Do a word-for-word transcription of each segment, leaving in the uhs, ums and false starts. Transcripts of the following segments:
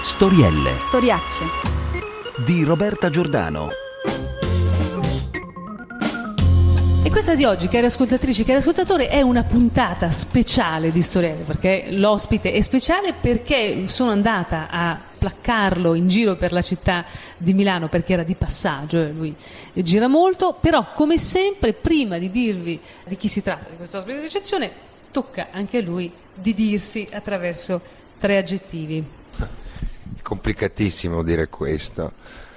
Storielle Storiacce di Roberta Giordano. E questa di oggi, cari ascoltatrici, cari ascoltatori, è una puntata speciale di Storielle, perché l'ospite è speciale, perché sono andata a placcarlo in giro per la città di Milano, perché era di passaggio e lui gira molto. Però, come sempre, prima di dirvi di chi si tratta di questo ospite di ricezione, tocca anche a lui di dirsi attraverso tre aggettivi. È complicatissimo dire questo.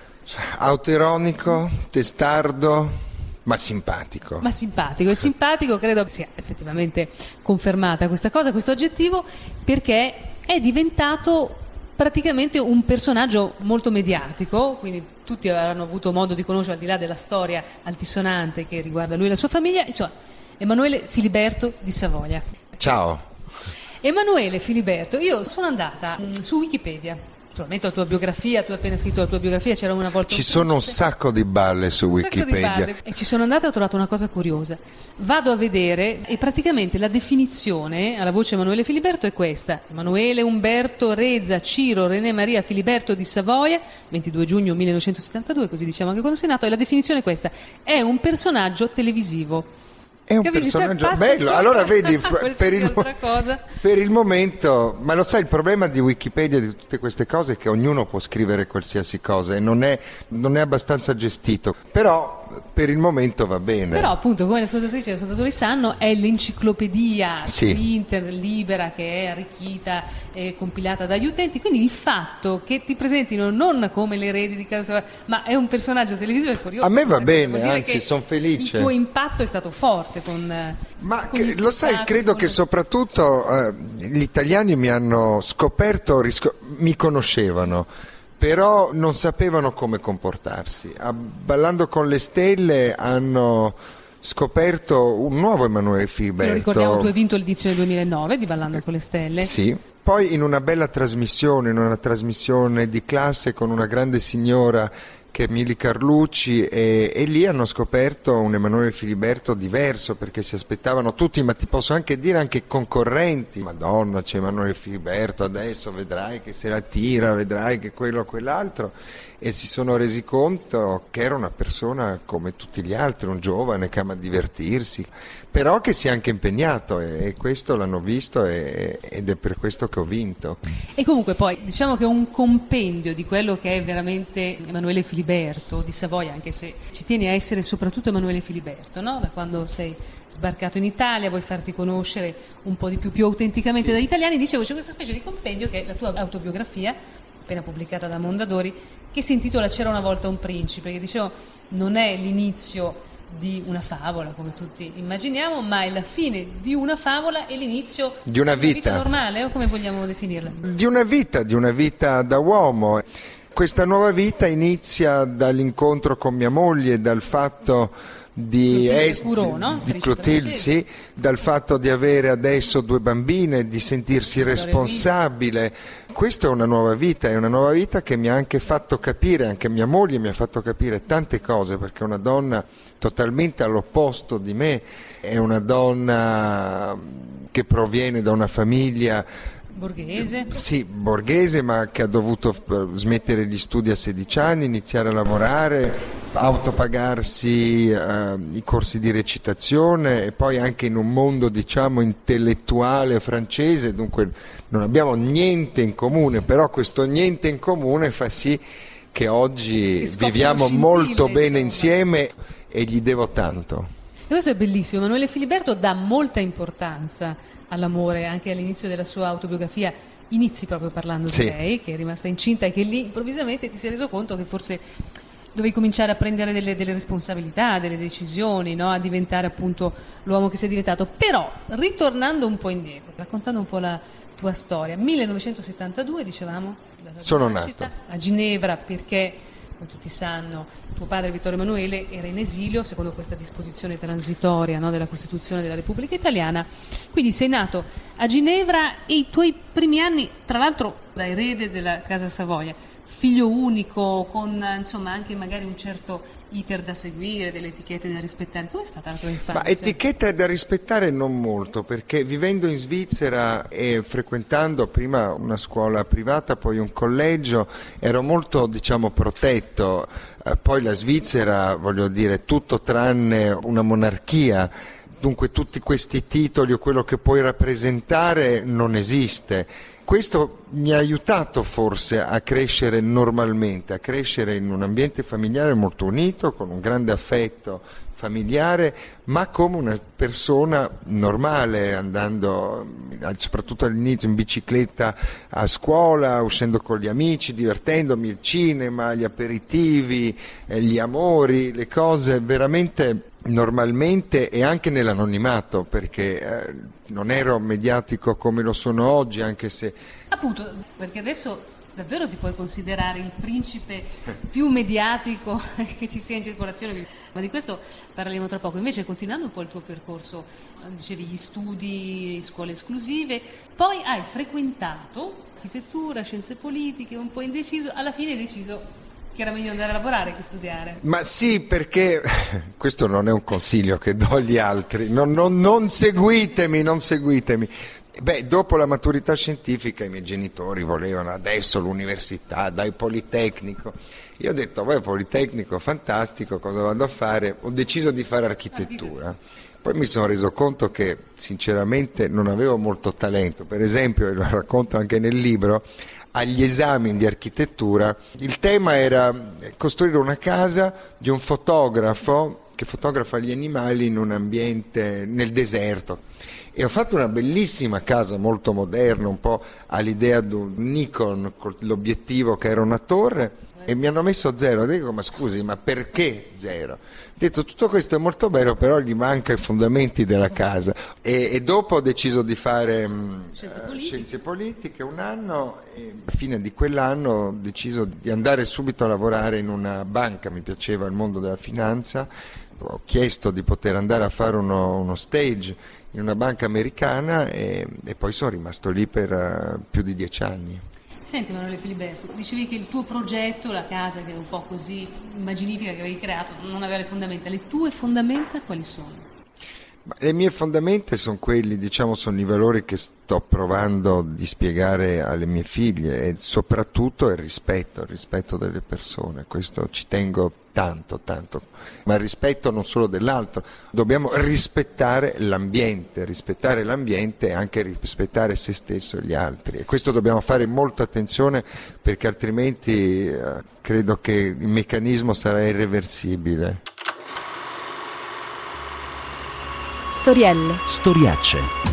Autoironico, testardo, ma simpatico. Ma simpatico, e simpatico credo sia effettivamente confermata questa cosa, questo aggettivo, perché è diventato praticamente un personaggio molto mediatico, quindi tutti avranno avuto modo di conoscere, al di là della storia altisonante che riguarda lui e la sua famiglia, insomma, Emanuele Filiberto di Savoia. Ciao. Emanuele Filiberto, io sono andata mh, su Wikipedia. Naturalmente la tua biografia, tu hai appena scritto la tua biografia, c'era una volta... Ci sono un sacco di balle su un Wikipedia. Sacco di balle. E ci sono andata e ho trovato una cosa curiosa. Vado a vedere e praticamente la definizione alla voce Emanuele Filiberto è questa: Emanuele Umberto Reza Ciro René Maria Filiberto di Savoia, ventidue giugno millenovecentosettantadue, così diciamo anche quando sei nato, e la definizione è questa: è un personaggio televisivo. È un Capisci? personaggio Cioè, bello, allora vedi, per il, cosa. per il momento, ma lo sai, il problema di Wikipedia, di tutte queste cose, è che ognuno può scrivere qualsiasi cosa e non è, non è abbastanza gestito, però per il momento va bene. Però appunto, come le ascoltatrici e gli ascoltatori sanno, è l'enciclopedia sì. su internet libera, che è arricchita e compilata dagli utenti, quindi il fatto che ti presentino non come l'erede di casa, ma è un personaggio televisivo è curioso. A me va eh, bene, anzi sono felice. Il tuo impatto è stato forte con... Ma con che, lo sai, credo con... che soprattutto eh, gli italiani mi hanno scoperto, risco- mi conoscevano, però non sapevano come comportarsi. A Ballando con le stelle hanno scoperto un nuovo Emanuele Filiberto. Lo ricordiamo, tu hai vinto l'edizione duemilanove di Ballando con le stelle. Sì. Poi in una bella trasmissione, in una trasmissione di classe con una grande signora che è Mili Carlucci, e, e lì hanno scoperto un Emanuele Filiberto diverso, perché si aspettavano tutti, ma ti posso anche dire anche concorrenti: Madonna, c'è Emanuele Filiberto, adesso vedrai che se la tira, vedrai che quello o quell'altro, e si sono resi conto che era una persona come tutti gli altri, un giovane che ama divertirsi, però che si è anche impegnato, e, e questo l'hanno visto, e, ed è per questo che ho vinto. E comunque poi diciamo che è un compendio di quello che è veramente Emanuele Filiberto di Savoia, anche se ci tieni a essere soprattutto Emanuele Filiberto, no? Da quando sei sbarcato in Italia vuoi farti conoscere un po' di più, più autenticamente sì. dagli italiani. Dicevo, c'è questa specie di compendio che è la tua autobiografia, appena pubblicata da Mondadori, che si intitola C'era una volta un principe, che dicevo non è l'inizio di una favola come tutti immaginiamo, ma è la fine di una favola e l'inizio di una vita, vita normale, o come vogliamo definirla? Di una vita, di una vita da uomo. Questa nuova vita inizia dall'incontro con mia moglie, dal fatto di, Clotilde, es- Curò, no? di Clotilde, sì, dal fatto di avere adesso due bambine, di sentirsi responsabile. Questa è una nuova vita, è una nuova vita che mi ha anche fatto capire, anche mia moglie mi ha fatto capire tante cose, perché è una donna totalmente all'opposto di me, è una donna che proviene da una famiglia borghese. Sì, borghese, ma che ha dovuto smettere gli studi a sedici anni, iniziare a lavorare, autopagarsi eh, i corsi di recitazione, e poi anche in un mondo, diciamo, intellettuale francese, dunque non abbiamo niente in comune, però questo niente in comune fa sì che oggi viviamo molto bene insieme, e gli devo tanto. E questo è bellissimo. Emanuele Filiberto dà molta importanza all'amore, anche all'inizio della sua autobiografia inizi proprio parlando sì. di lei, che è rimasta incinta e che lì improvvisamente ti sei reso conto che forse dovevi cominciare a prendere delle, delle responsabilità, delle decisioni, no? A diventare appunto l'uomo che sei diventato. Però, ritornando un po' indietro, raccontando un po' la tua storia, millenovecentosettantadue dicevamo, sono nascita, nato a Ginevra, perché come tutti sanno tuo padre Vittorio Emanuele era in esilio secondo questa disposizione transitoria, no, della Costituzione della Repubblica Italiana, quindi sei nato a Ginevra e i tuoi primi anni tra l'altro da erede della Casa Savoia, figlio unico, con insomma anche magari un certo iter da seguire, delle etichette da rispettare. Come è stata la tua infanzia? Ma etichette da rispettare non molto, perché vivendo in Svizzera e frequentando prima una scuola privata, poi un collegio, ero molto, diciamo, protetto. Eh, poi la Svizzera, voglio dire, tutto tranne una monarchia. Dunque tutti questi titoli o quello che puoi rappresentare non esiste. Questo mi ha aiutato forse a crescere normalmente, a crescere in un ambiente familiare molto unito, con un grande affetto familiare, ma come una persona normale, andando soprattutto all'inizio in bicicletta a scuola, uscendo con gli amici, divertendomi, il cinema, gli aperitivi, gli amori, le cose veramente normalmente, e anche nell'anonimato, perché eh, non ero mediatico come lo sono oggi, anche se appunto, perché adesso davvero ti puoi considerare il principe più mediatico che ci sia in circolazione, ma di questo parleremo tra poco. Invece, continuando un po' il tuo percorso, dicevi gli studi, scuole esclusive, poi hai frequentato architettura, scienze politiche, un po' indeciso, alla fine hai deciso che era meglio andare a lavorare che studiare. Ma sì, perché questo non è un consiglio che do agli altri, non, non, non seguitemi, non seguitemi. Beh, dopo la maturità scientifica i miei genitori volevano adesso l'università, dai Politecnico. Io ho detto, beh, Politecnico, fantastico, cosa vado a fare? Ho deciso di fare architettura. Poi mi sono reso conto che sinceramente non avevo molto talento. Per esempio, e lo racconto anche nel libro, agli esami di architettura il tema era costruire una casa di un fotografo che fotografa gli animali in un ambiente nel deserto. E ho fatto una bellissima casa molto moderna, un po' all'idea di un Nikon con l'obiettivo che era una torre, e mi hanno messo zero. Dico, ma scusi, ma perché zero? Ho detto, tutto questo è molto bello, però gli manca i fondamenti della casa. E, e dopo ho deciso di fare mh, scienze, politiche. scienze politiche un anno, e alla fine di quell'anno ho deciso di andare subito a lavorare in una banca. Mi piaceva il mondo della finanza, ho chiesto di poter andare a fare uno, uno stage in una banca americana, e, e poi sono rimasto lì per uh, più di dieci anni. Senti Emanuele Filiberto, dicevi che il tuo progetto, la casa che è un po' così immaginifica che avevi creato, non aveva le fondamenta. Le tue fondamenta quali sono? Ma le mie fondamenta sono quelli, diciamo, sono i valori che sto provando di spiegare alle mie figlie, e soprattutto il rispetto, il rispetto delle persone. Questo ci tengo tanto, tanto, ma il rispetto non solo dell'altro, dobbiamo rispettare l'ambiente, rispettare l'ambiente e anche rispettare se stesso e gli altri, e questo dobbiamo fare molta attenzione, perché altrimenti eh, credo che il meccanismo sarà irreversibile. Storielle. Storiacce.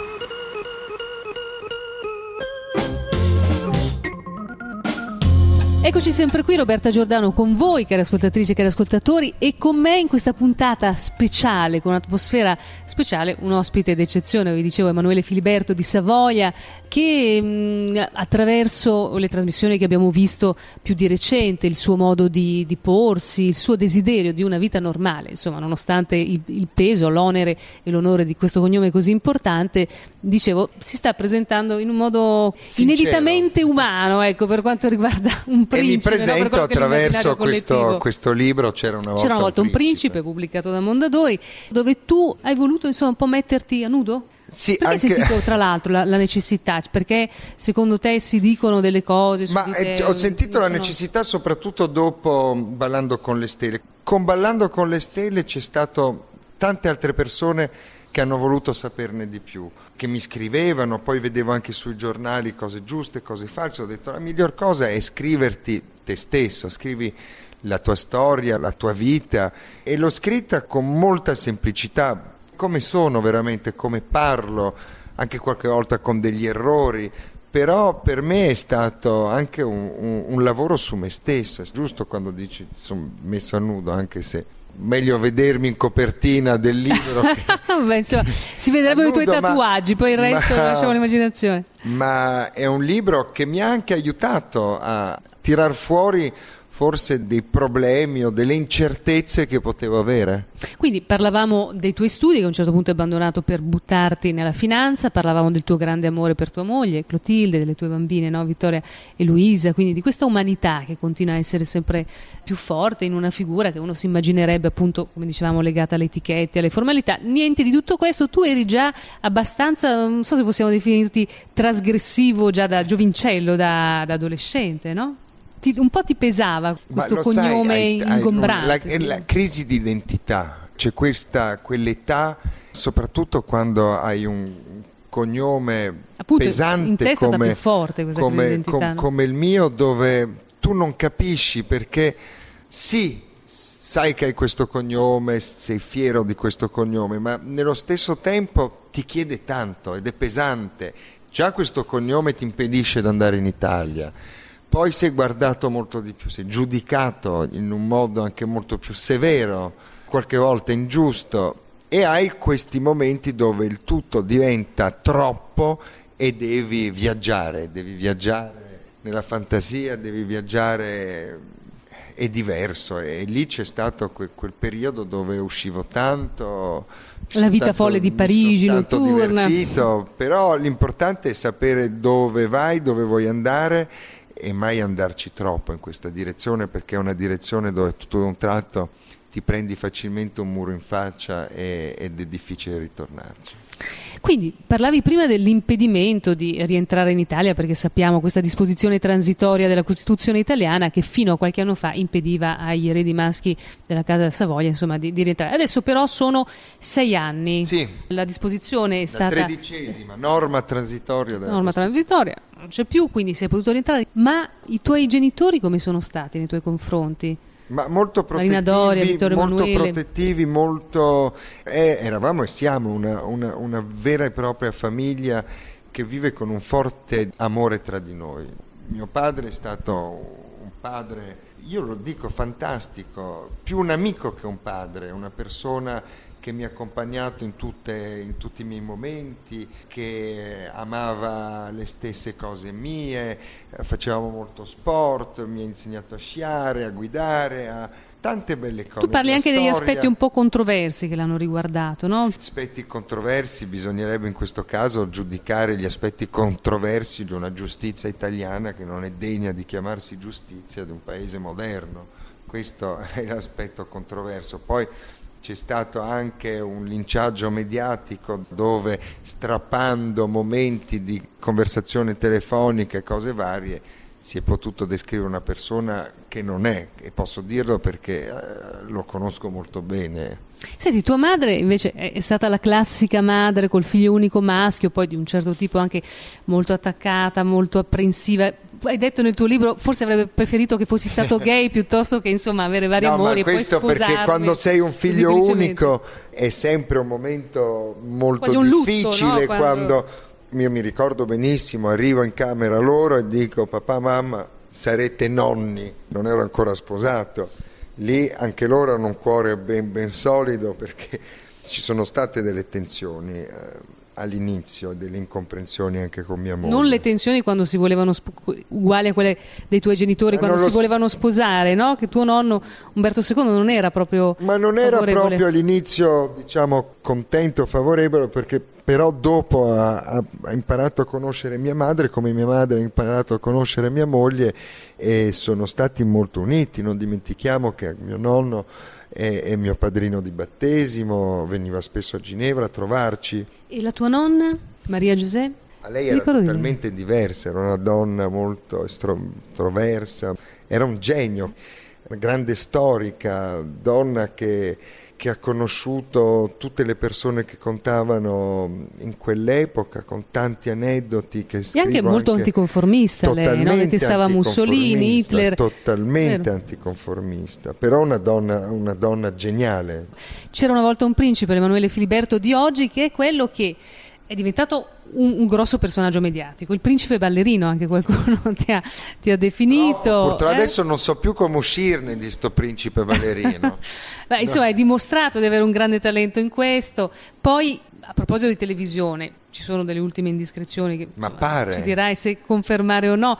Eccoci sempre qui, Roberta Giordano con voi, cari ascoltatrici e cari ascoltatori, e con me in questa puntata speciale, con un'atmosfera speciale, un ospite d'eccezione, vi dicevo, Emanuele Filiberto di Savoia, che mh, attraverso le trasmissioni che abbiamo visto più di recente, il suo modo di, di porsi, il suo desiderio di una vita normale, insomma, nonostante il, il peso, l'onere e l'onore di questo cognome così importante, dicevo, si sta presentando in un modo sincero, ineditamente umano, ecco, per quanto riguarda un principe. E mi presento, no, attraverso questo, questo libro, c'era una volta, c'era una volta un principe. principe, pubblicato da Mondadori, dove tu hai voluto insomma un po' metterti a nudo? Sì, perché anche... hai sentito tra l'altro la, la necessità? Perché secondo te si dicono delle cose su Ma di te, eh, ho sentito la no? necessità soprattutto dopo Ballando con le stelle. Con Ballando con le stelle c'è stato tante altre persone che hanno voluto saperne di più, che mi scrivevano, poi vedevo anche sui giornali cose giuste, cose false. Ho detto la miglior cosa è scriverti te stesso, scrivi la tua storia, la tua vita, e l'ho scritta con molta semplicità, come sono veramente, come parlo, anche qualche volta con degli errori, però per me è stato anche un, un, un lavoro su me stesso. È giusto quando dici sono messo a nudo, anche se meglio vedermi in copertina del libro che... Beh, insomma, si vedrebbero nudo, i tuoi tatuaggi, ma, poi il resto ma, lo lasciamo all'immaginazione. Ma è un libro che mi ha anche aiutato a tirar fuori forse dei problemi o delle incertezze che potevo avere. Quindi parlavamo dei tuoi studi che a un certo punto hai abbandonato per buttarti nella finanza, parlavamo del tuo grande amore per tua moglie Clotilde, delle tue bambine, no? Vittoria e Luisa, quindi di questa umanità che continua a essere sempre più forte in una figura che uno si immaginerebbe appunto, come dicevamo, legata alle etichette, alle formalità. Niente di tutto questo, tu eri già abbastanza, non so se possiamo definirti trasgressivo già da giovincello, da, da adolescente, no? Ti, un po' ti pesava questo cognome sai, hai, ingombrante. Hai, la, la crisi di identità, c'è questa quell'età, soprattutto quando hai un cognome appunto, pesante in testa come, più forte questa come, crisi di identità, com, no? come il mio, dove tu non capisci perché sì, sai che hai questo cognome, sei fiero di questo cognome, ma nello stesso tempo ti chiede tanto ed è pesante. Già questo cognome ti impedisce di andare in Italia. Poi sei guardato molto di più, sei giudicato in un modo anche molto più severo, qualche volta ingiusto, e hai questi momenti dove il tutto diventa troppo e devi viaggiare, devi viaggiare nella fantasia, devi viaggiare, è diverso, e lì c'è stato que- quel periodo dove uscivo tanto, la vita tanto, folle di Parigi, notturna, divertito, però l'importante è sapere dove vai, dove vuoi andare, e mai andarci troppo in questa direzione, perché è una direzione dove tutto da un tratto ti prendi facilmente un muro in faccia e, ed è difficile ritornarci. Quindi parlavi prima dell'impedimento di rientrare in Italia, perché sappiamo questa disposizione transitoria della Costituzione italiana che fino a qualche anno fa impediva agli eredi maschi della Casa Savoia, insomma, di, di rientrare. Adesso però sono sei anni. Sì. La disposizione è la stata tredicesima norma transitoria della norma transitoria, non c'è più, quindi sei potuto rientrare. Ma i tuoi genitori come sono stati nei tuoi confronti? Ma molto protettivi, Doria, Vittorio molto Emanuele. protettivi, molto eh, eravamo e siamo una, una, una vera e propria famiglia che vive con un forte amore tra di noi. Mio padre è stato un padre, io lo dico, fantastico, più un amico che un padre, una persona che mi ha accompagnato in, tutte, in tutti i miei momenti, che amava le stesse cose mie, facevamo molto sport, mi ha insegnato a sciare, a guidare, a tante belle cose. Tu parli anche storia. degli aspetti un po' controversi che l'hanno riguardato, no? Aspetti controversi, bisognerebbe in questo caso giudicare gli aspetti controversi di una giustizia italiana che non è degna di chiamarsi giustizia di un paese moderno. Questo è l'aspetto controverso. Poi c'è stato anche un linciaggio mediatico dove, strappando momenti di conversazione telefonica e cose varie, si è potuto descrivere una persona che non è, e posso dirlo perché eh, lo conosco molto bene. Senti, tua madre invece è stata la classica madre col figlio unico maschio, poi di un certo tipo anche molto attaccata, molto apprensiva. Hai detto nel tuo libro forse avrebbe preferito che fossi stato gay piuttosto che insomma avere vari no, amori ma questo e poi sposarmi. Perché quando sei un figlio unico è sempre un momento molto un difficile, lutto, no? quando... quando io mi ricordo benissimo, arrivo in camera loro e dico: papà, mamma, sarete nonni, non ero ancora sposato. Lì anche loro hanno un cuore ben, ben solido, perché ci sono state delle tensioni eh, all'inizio, delle incomprensioni anche con mia moglie. Non le tensioni quando si volevano sp- uguali a quelle dei tuoi genitori, ma quando si volevano sposare, no? Che tuo nonno Umberto secondo non era proprio ma non era favorevole. Proprio all'inizio, diciamo, contento, favorevole, perché però dopo ha, ha, ha imparato a conoscere mia madre, come mia madre ha imparato a conoscere mia moglie, e sono stati molto uniti. Non dimentichiamo che mio nonno è, è mio padrino di battesimo, veniva spesso a Ginevra a trovarci. E la tua nonna, Maria Giuseppe? A lei era totalmente diversa, era una donna molto estroversa, era un genio, una grande storica, donna che... che ha conosciuto tutte le persone che contavano in quell'epoca, con tanti aneddoti che scrivo. E anche molto anche anticonformista lei, no? Detestava Mussolini, Hitler. Totalmente Vero. Anticonformista, però una donna, una donna geniale. C'era una volta un principe, Emanuele Filiberto di oggi, che è quello che è diventato un, un grosso personaggio mediatico, il principe ballerino, anche qualcuno ti ha, ti ha definito. No, purtroppo eh? adesso non so più come uscirne di sto principe ballerino. Beh, insomma, no. Hai dimostrato di avere un grande talento in questo. Poi, a proposito di televisione, ci sono delle ultime indiscrezioni che Ma insomma, pare. ci dirai se confermare o no.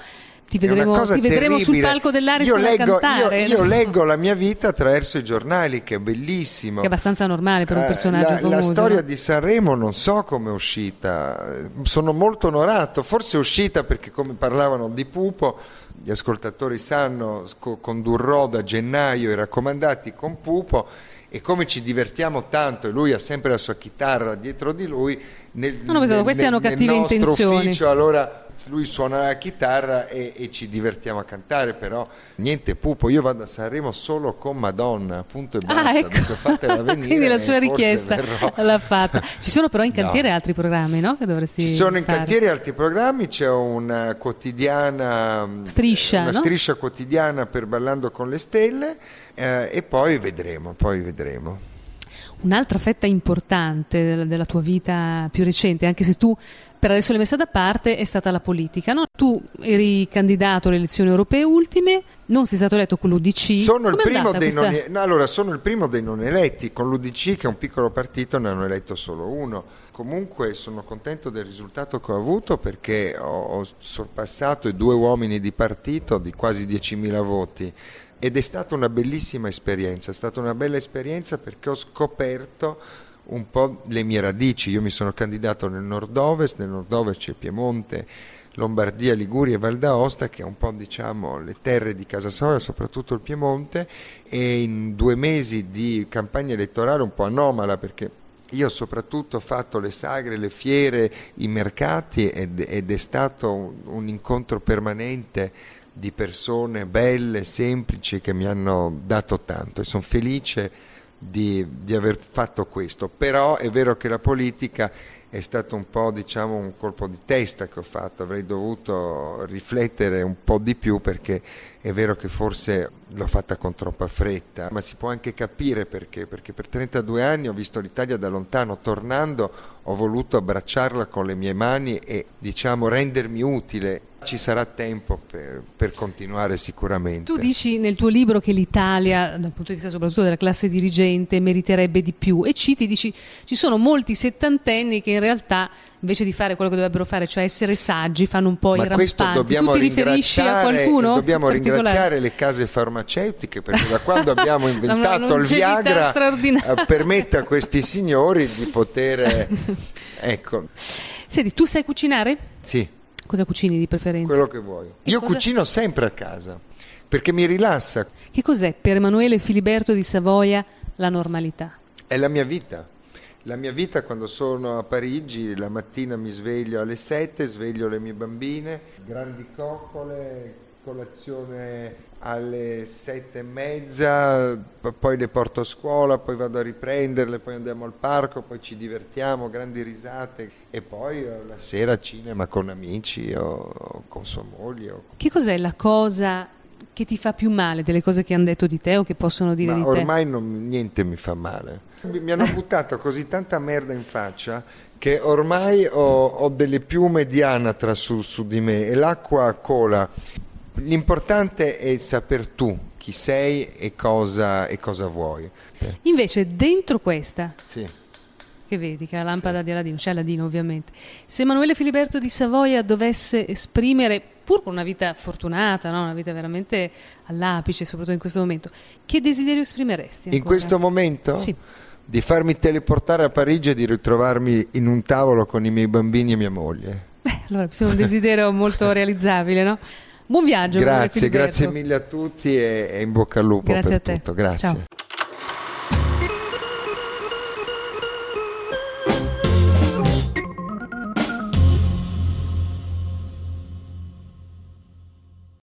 Ti vedremo, ti vedremo sul palco dell'Ariston a cantare. Io, io leggo la mia vita attraverso i giornali, che è bellissimo. Che è abbastanza normale per un personaggio la, famoso. La storia no? di Sanremo non so come è uscita, sono molto onorato, forse è uscita perché, come parlavano di Pupo, gli ascoltatori sanno, condurrò da gennaio i raccomandati con Pupo, e come ci divertiamo tanto, e lui ha sempre la sua chitarra dietro di lui nel, no, no, nel, questi nel, hanno cattive nel nostro intenzioni. ufficio, allora lui suona la chitarra e, e ci divertiamo a cantare, però niente Pupo, io vado a Sanremo solo con Madonna, punto e basta. Ah, ecco. Dunque fatela venire. Quindi la sua richiesta verrò. l'ha fatta. Ci sono però in cantiere no. altri programmi, no? Che dovresti Ci sono in fare. cantiere altri programmi, c'è una quotidiana striscia, una no? striscia quotidiana per Ballando con le Stelle, eh, e poi vedremo, poi vedremo. Un'altra fetta importante della, della tua vita più recente, anche se tu per adesso l'hai messa da parte, è stata la politica, no? Tu eri candidato alle elezioni europee ultime, non sei stato eletto con l'U D C. Sono il, primo dei questa... non, no, allora, sono il primo dei non eletti, con l'U D C, che è un piccolo partito, ne hanno eletto solo uno. Comunque sono contento del risultato che ho avuto, perché ho, ho sorpassato i due uomini di partito di quasi diecimila voti. Ed è stata una bellissima esperienza, è stata una bella esperienza perché ho scoperto un po' le mie radici. Io mi sono candidato nel nord-ovest, nel nord-ovest c'è Piemonte, Lombardia, Liguria e Val d'Aosta, che è un po', diciamo, le terre di casa Savoia, soprattutto il Piemonte, e in due mesi di campagna elettorale un po' anomala, perché io soprattutto ho fatto le sagre, le fiere, i mercati, ed, ed è stato un, un incontro permanente di persone belle, semplici, che mi hanno dato tanto, e sono felice di, di aver fatto questo. Però è vero che la politica è stato un po', diciamo, un colpo di testa che ho fatto, avrei dovuto riflettere un po' di più, perché è vero che forse l'ho fatta con troppa fretta, ma si può anche capire perché, perché per trentadue anni ho visto l'Italia da lontano, tornando ho voluto abbracciarla con le mie mani e, diciamo, rendermi utile. Ci sarà tempo per, per continuare sicuramente. Tu dici nel tuo libro che l'Italia, dal punto di vista soprattutto della classe dirigente, meriterebbe di più, e citi, dici, ci sono molti settantenni che in realtà, invece di fare quello che dovrebbero fare, cioè essere saggi, fanno un po' Ma i rampanti. questo dobbiamo tu ti riferisci a qualcuno? Dobbiamo ringraziare le case farmaceutiche, perché da quando abbiamo inventato il Viagra permette a questi signori di poter... ecco. Senti, tu sai cucinare? Sì. Cosa cucini di preferenza? Quello che vuoi. Che Io cosa... cucino sempre a casa, perché mi rilassa. Che cos'è per Emanuele Filiberto di Savoia la normalità? È la mia vita. La mia vita, quando sono a Parigi, la mattina mi sveglio alle sette, sveglio le mie bambine, grandi coccole, colazione alle sette e mezza, poi le porto a scuola, poi vado a riprenderle, poi andiamo al parco, poi ci divertiamo, grandi risate, e poi la sera cinema con amici o con sua moglie. O... Che cos'è la cosa che ti fa più male delle cose che hanno detto di te o che possono dire Ma di te? ormai non, niente mi fa male. Mi hanno buttato così tanta merda in faccia che ormai ho, ho delle piume di anatra su, su di me, e l'acqua cola. L'importante è saper tu chi sei e cosa, e cosa vuoi. Invece dentro questa, sì. che vedi, che è la lampada sì. di Aladino, c'è Aladino ovviamente, se Emanuele Filiberto di Savoia dovesse esprimere, pur con una vita fortunata, no? Una vita veramente all'apice, soprattutto in questo momento, che desiderio esprimeresti ancora? In questo momento? Sì. Di farmi teleportare a Parigi e di ritrovarmi in un tavolo con i miei bambini e mia moglie. Beh, allora è un desiderio molto realizzabile, no? Buon viaggio. Grazie, grazie mille a tutti, e, e in bocca al lupo grazie per a te. tutto. Grazie. Ciao.